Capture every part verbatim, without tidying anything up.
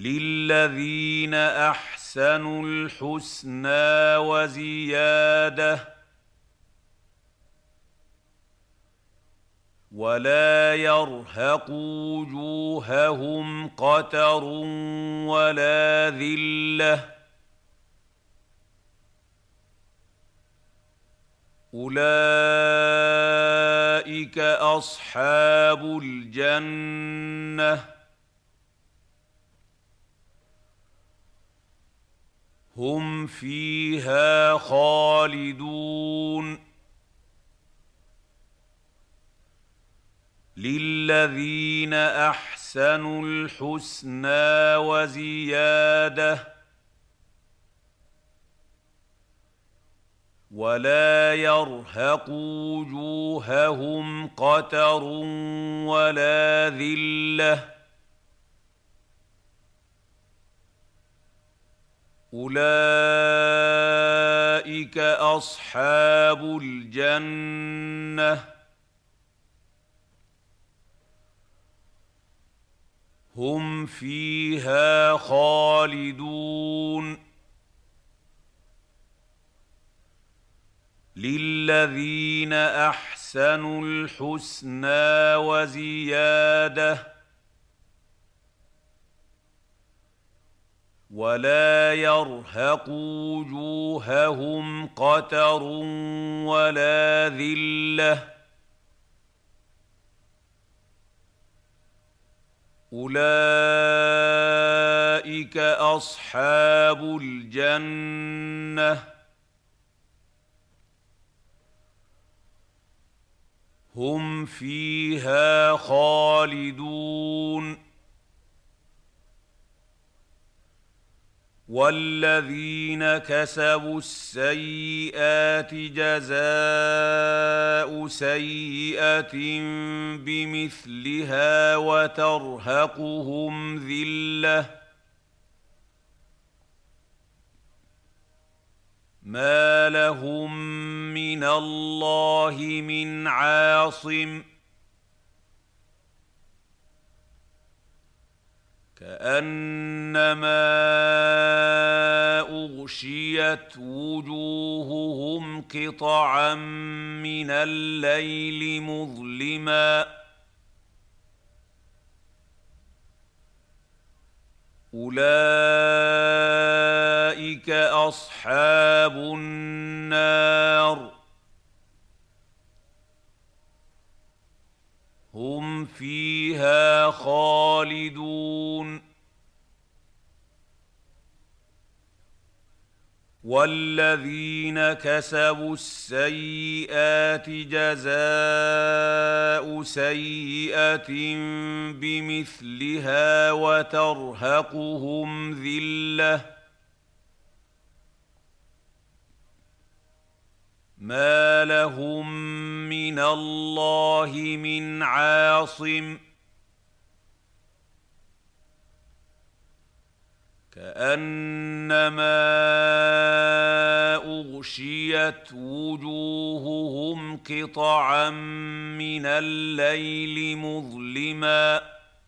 للذين أحسنوا الحسنى وزيادة ولا يرهق وجوههم قتر ولا ذلة أولئك أصحاب الجنة هم فيها خالدون للذين أحسنوا الحسنى وزيادة ولا يرهق وجوههم قتر ولا ذلة أولئك أصحاب الجنة هم فيها خالدون للذين أحسنوا الحسنى وزيادة ولا يرهق وجوههم قتر ولا ذلة أولئك أصحاب الجنة هم فيها خالدون والذين كسبوا السيئات جزاء سيئة بمثلها وترهقهم ذلة ما لهم من الله من عاصم كأنما أغشيت وجوههم قطعا من الليل مظلما أولئك أصحاب النار هم فيها خالدون والذين كسبوا السيئات جزاء سيئة بمثلها وترهقهم ذلة ما لهم من الله من عاصم كأنما أغشيت وجوههم قطعا من الليل مظلما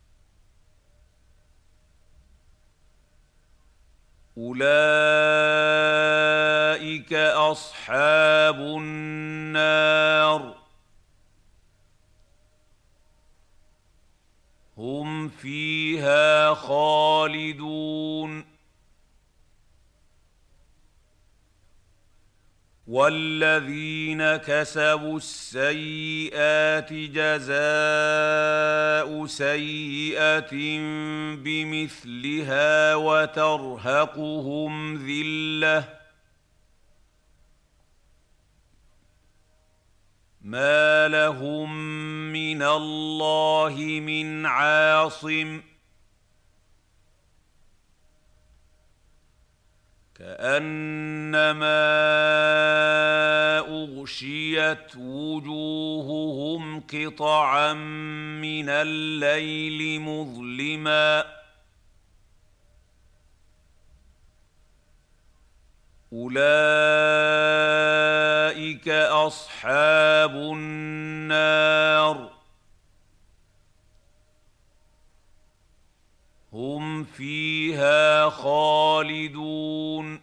أولئك أصحاب النار هم فيها خالدون والذين كسبوا السيئات جزاء سيئة بمثلها وترهقهم ذلة ما لهم من الله من عاصم كأنما أغشيت وجوههم قطعا من الليل مظلما أولئك أصحاب النار هم فيها خالدون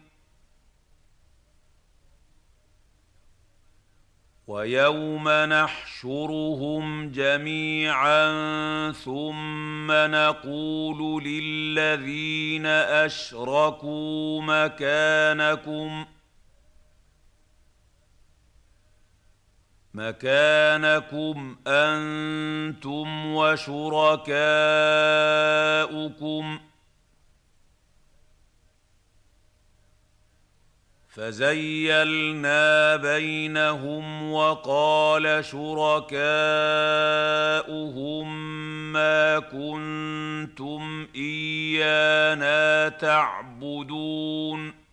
ويوم نحشرهم جميعا ثم نقول للذين أشركوا مكانكم مكانكم أنتم وشركاؤكم فزيلنا بينهم وقال شركاؤهم ما كنتم إيانا تعبدون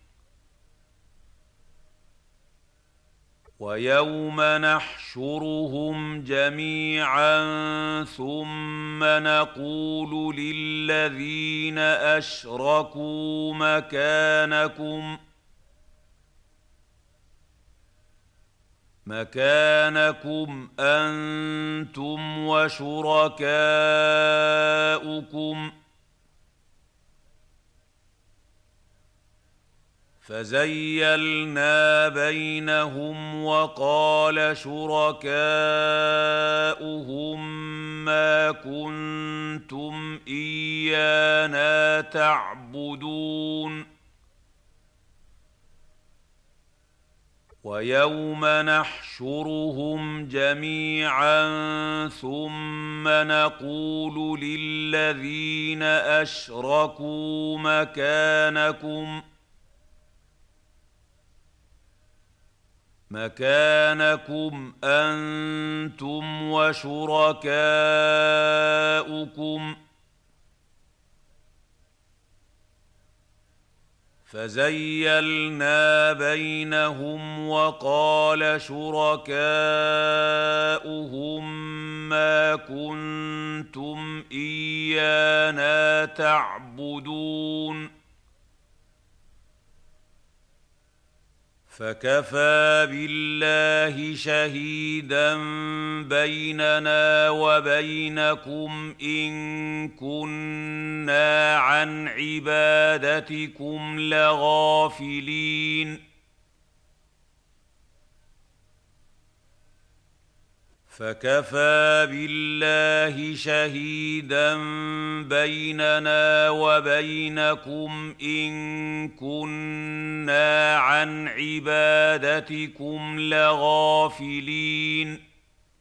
ويوم نحشرهم جميعا ثم نقول للذين أشركوا مكانكم مكانكم أنتم وشركاؤكم فزيلنا بينهم وقال شركاؤهم ما كنتم إيانا تعبدون ويوم نحشرهم جميعا ثم نقول للذين أشركوا مكانكم مكانكم أنتم وشركاؤكم فزيلنا بينهم وقال شركاؤهم ما كنتم إيانا تعبدون فكفى بالله شهيدا بيننا وبينكم إن كنا عن عبادتكم لغافلين فكفى بالله شهيدا بيننا وبينكم إن كنا عن عبادتكم لغافلين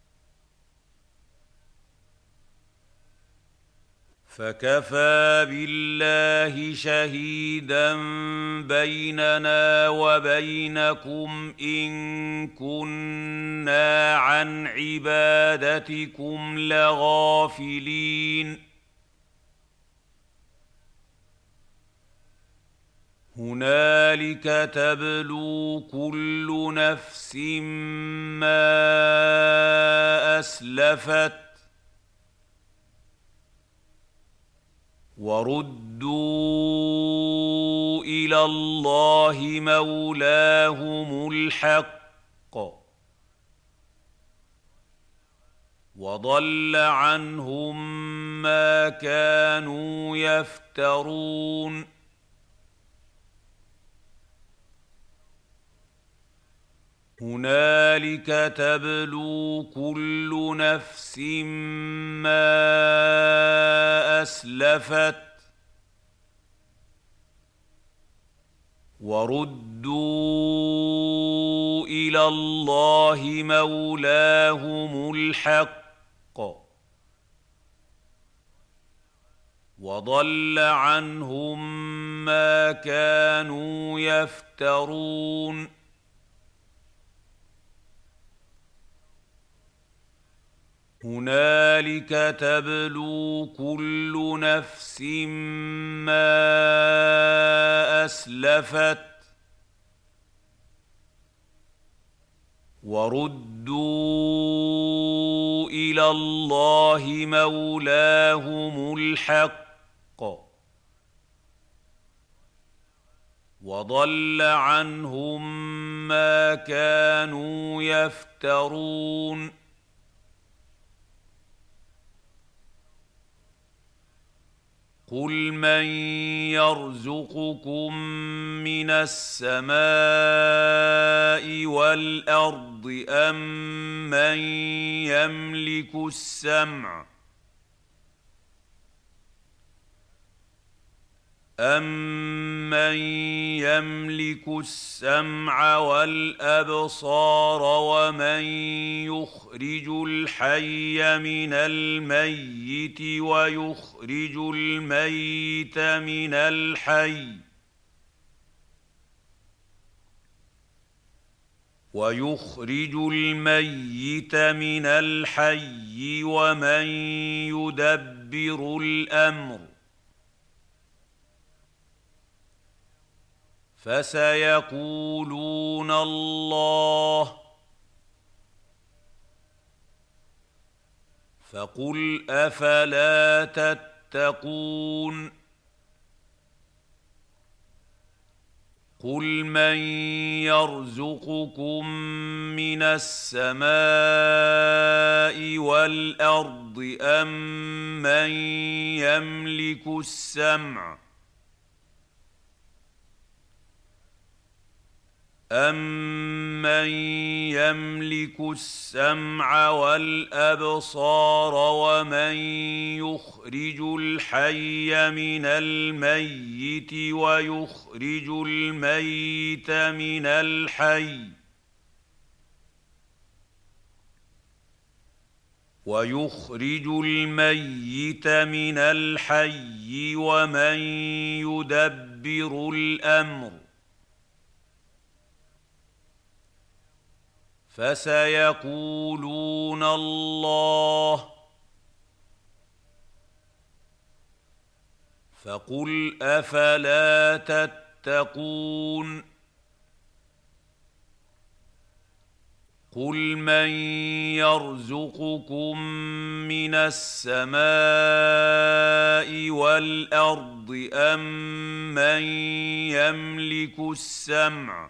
فكفى بالله شهيدا بيننا وبينكم إن كنا عن عبادتكم لغافلين هنالك تبلو كل نفس ما أسلفت وردوا إلى الله مولاهم الحق وضل عنهم ما كانوا يفترون هنالك تبلو كل نفس ما أسلفت وردوا إلى الله مولاهم الحق وضل عنهم ما كانوا يفترون هنالك تبلو كل نفس ما أسلفت وردوا إلى الله مولاهم الحق وضل عنهم ما كانوا يفترون قل من يرزقكم من السماء والأرض أم من يملك السمع أَمَّن يَمْلِكُ السَّمْعَ وَالْأَبْصَارَ وَمَن يُخْرِجُ الْحَيَّ مِنَ الْمَيِّتِ وَيُخْرِجُ الْمَيِّتَ مِنَ الْحَيِّ وَيُخْرِجُ الْمَيِّتَ مِنَ الْحَيِّ وَمَن يُدَبِّرُ الْأَمْرَ فسيقولون الله فقل أفلا تتقون قل من يرزقكم من السماء والأرض أم من يملك السمع أَمَّن يَمْلِكُ السَّمْعَ وَالْأَبْصَارَ وَمَن يُخْرِجُ الْحَيَّ مِنَ الْمَيِّتِ وَيُخْرِجُ الْمَيِّتَ مِنَ الْحَيِّ وَيُخْرِجُ الْمَيِّتَ مِنَ الْحَيِّ وَمَن يُدَبِّرُ الْأَمْرَ فسيقولون الله فقل أفلا تتقون قل من يرزقكم من السماء والأرض أم من يملك السمع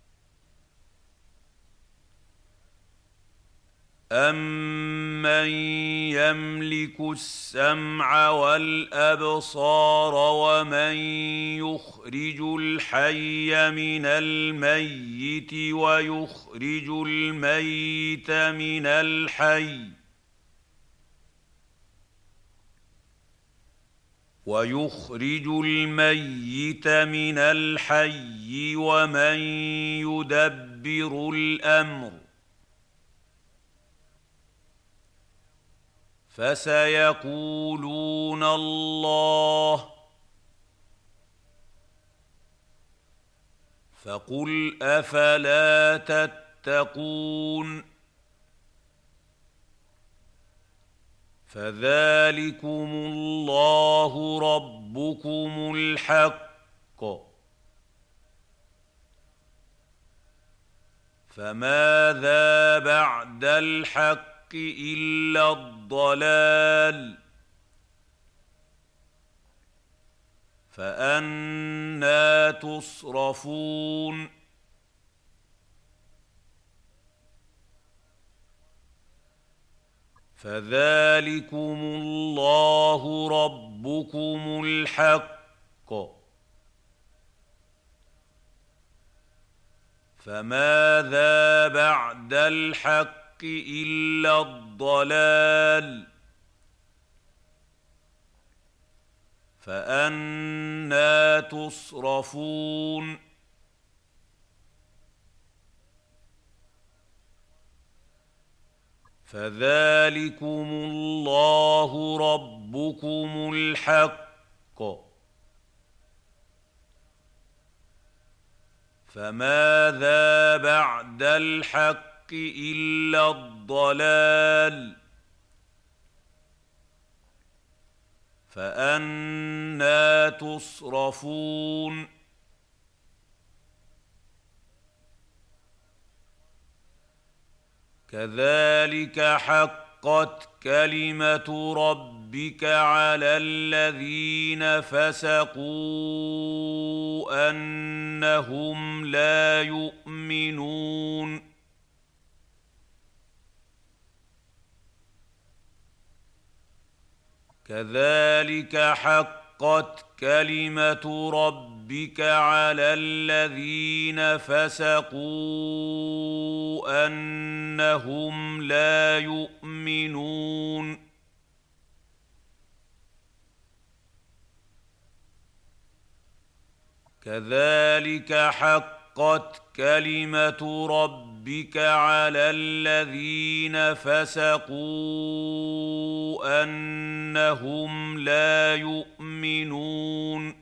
أَمَّن يَمْلِكُ السَّمْعَ وَالْأَبْصَارَ وَمَن يُخْرِجُ الْحَيَّ مِنَ الْمَيِّتِ وَيُخْرِجُ الْمَيِّتَ مِنَ الْحَيِّ وَيُخْرِجُ الْمَيِّتَ مِنَ الْحَيِّ وَمَن يُدَبِّرُ الْأَمْرَ فسيقولون الله فقل أفلا تتقون فذلكم الله ربكم الحق فماذا بعد الحق إلا الضلال فأنى تصرفون فذلكم الله ربكم الحق فماذا بعد الحق إلا الضلال فأنى تصرفون فذلكم الله ربكم الحق فماذا بعد الحق إلا الضلال فأنى تصرفون كذلك حقت كلمة ربك على الذين فسقوا أنهم لا يؤمنون كذلك حقت حقت كلمة ربك على الذين فسقوا أنهم لا يؤمنون كذلك حقت كلمة ربك على الذين فسقوا أنهم لا يؤمنون